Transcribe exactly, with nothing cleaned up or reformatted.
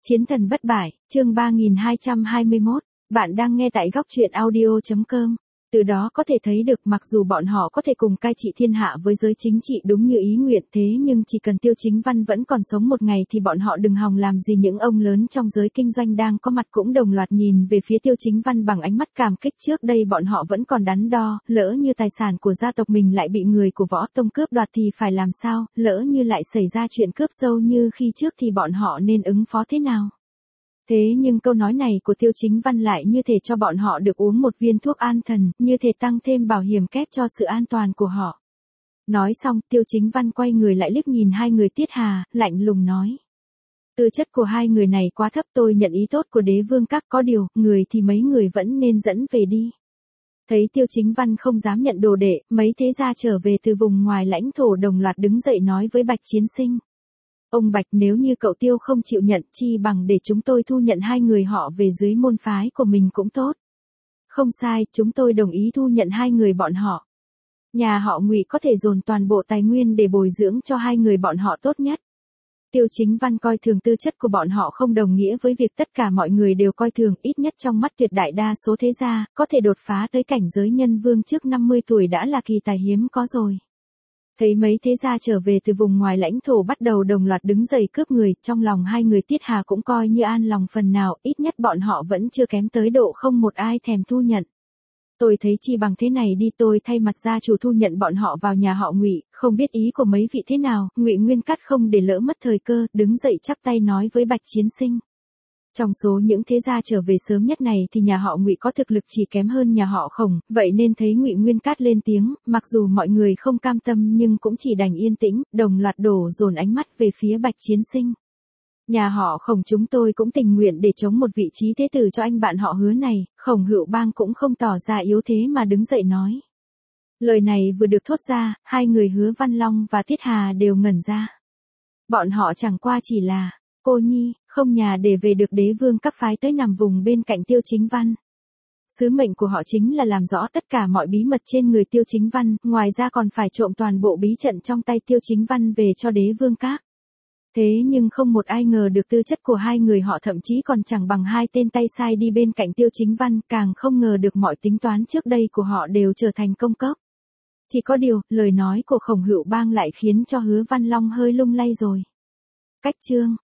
Chiến thần bất bại, chương ba nghìn hai trăm hai mươi mốt, bạn đang nghe tại góc truyện audio.com. Từ đó có thể thấy được mặc dù bọn họ có thể cùng cai trị thiên hạ với giới chính trị đúng như ý nguyện thế nhưng chỉ cần Tiêu Chính Văn vẫn còn sống một ngày thì bọn họ đừng hòng làm gì. Những ông lớn trong giới kinh doanh đang có mặt cũng đồng loạt nhìn về phía Tiêu Chính Văn bằng ánh mắt cảm kích. Trước đây bọn họ vẫn còn đắn đo, lỡ như tài sản của gia tộc mình lại bị người của Võ Tông cướp đoạt thì phải làm sao, lỡ như lại xảy ra chuyện cướp sâu như khi trước thì bọn họ nên ứng phó thế nào. Thế nhưng câu nói này của Tiêu Chính Văn lại như thể cho bọn họ được uống một viên thuốc an thần, như thể tăng thêm bảo hiểm kép cho sự an toàn của họ. Nói xong, Tiêu Chính Văn quay người lại liếc nhìn hai người Tiết Hà, lạnh lùng nói. Tư chất của hai người này quá thấp, tôi nhận ý tốt của đế vương các, có điều, người thì mấy người vẫn nên dẫn về đi. Thấy Tiêu Chính Văn không dám nhận đồ đệ, mấy thế gia trở về từ vùng ngoài lãnh thổ đồng loạt đứng dậy nói với Bạch Chiến Sinh. Ông Bạch, nếu như cậu Tiêu không chịu nhận, chi bằng để chúng tôi thu nhận hai người họ về dưới môn phái của mình cũng tốt. Không sai, chúng tôi đồng ý thu nhận hai người bọn họ. Nhà họ Ngụy có thể dồn toàn bộ tài nguyên để bồi dưỡng cho hai người bọn họ tốt nhất. Tiêu Chính Văn coi thường tư chất của bọn họ không đồng nghĩa với việc tất cả mọi người đều coi thường, ít nhất trong mắt tuyệt đại đa số thế gia, có thể đột phá tới cảnh giới nhân vương trước năm mươi tuổi đã là kỳ tài hiếm có rồi. Thấy mấy thế gia trở về từ vùng ngoài lãnh thổ bắt đầu đồng loạt đứng dậy cướp người, trong lòng hai người Tiết Hà cũng coi như an lòng phần nào, ít nhất bọn họ vẫn chưa kém tới độ không một ai thèm thu nhận. Tôi thấy chi bằng thế này đi, tôi thay mặt gia chủ thu nhận bọn họ vào nhà họ Ngụy, không biết ý của mấy vị thế nào. Ngụy Nguyên Cát không để lỡ mất thời cơ, đứng dậy chắp tay nói với Bạch Chiến Sinh. Trong số những thế gia trở về sớm nhất này thì nhà họ Ngụy có thực lực chỉ kém hơn nhà họ Khổng, vậy nên thấy Ngụy Nguyên Cát lên tiếng, mặc dù mọi người không cam tâm nhưng cũng chỉ đành yên tĩnh, đồng loạt đổ dồn ánh mắt về phía Bạch Chiến Sinh. Nhà họ Khổng chúng tôi cũng tình nguyện để chống một vị trí thế tử cho anh bạn họ Hứa này. Khổng Hữu Bang cũng không tỏ ra yếu thế mà đứng dậy nói. Lời này vừa được thốt ra, hai người Hứa Văn Long và Tiết Hà đều ngẩn ra. Bọn họ chẳng qua chỉ là cô nhi, không nhà để về được đế vương các phái tới nằm vùng bên cạnh Tiêu Chính Văn. Sứ mệnh của họ chính là làm rõ tất cả mọi bí mật trên người Tiêu Chính Văn, ngoài ra còn phải trộm toàn bộ bí trận trong tay Tiêu Chính Văn về cho đế vương các. Thế nhưng không một ai ngờ được tư chất của hai người họ thậm chí còn chẳng bằng hai tên tay sai đi bên cạnh Tiêu Chính Văn, càng không ngờ được mọi tính toán trước đây của họ đều trở thành công cốc. Chỉ có điều, lời nói của Khổng Hữu Bang lại khiến cho Hứa Văn Long hơi lung lay rồi. Cách chương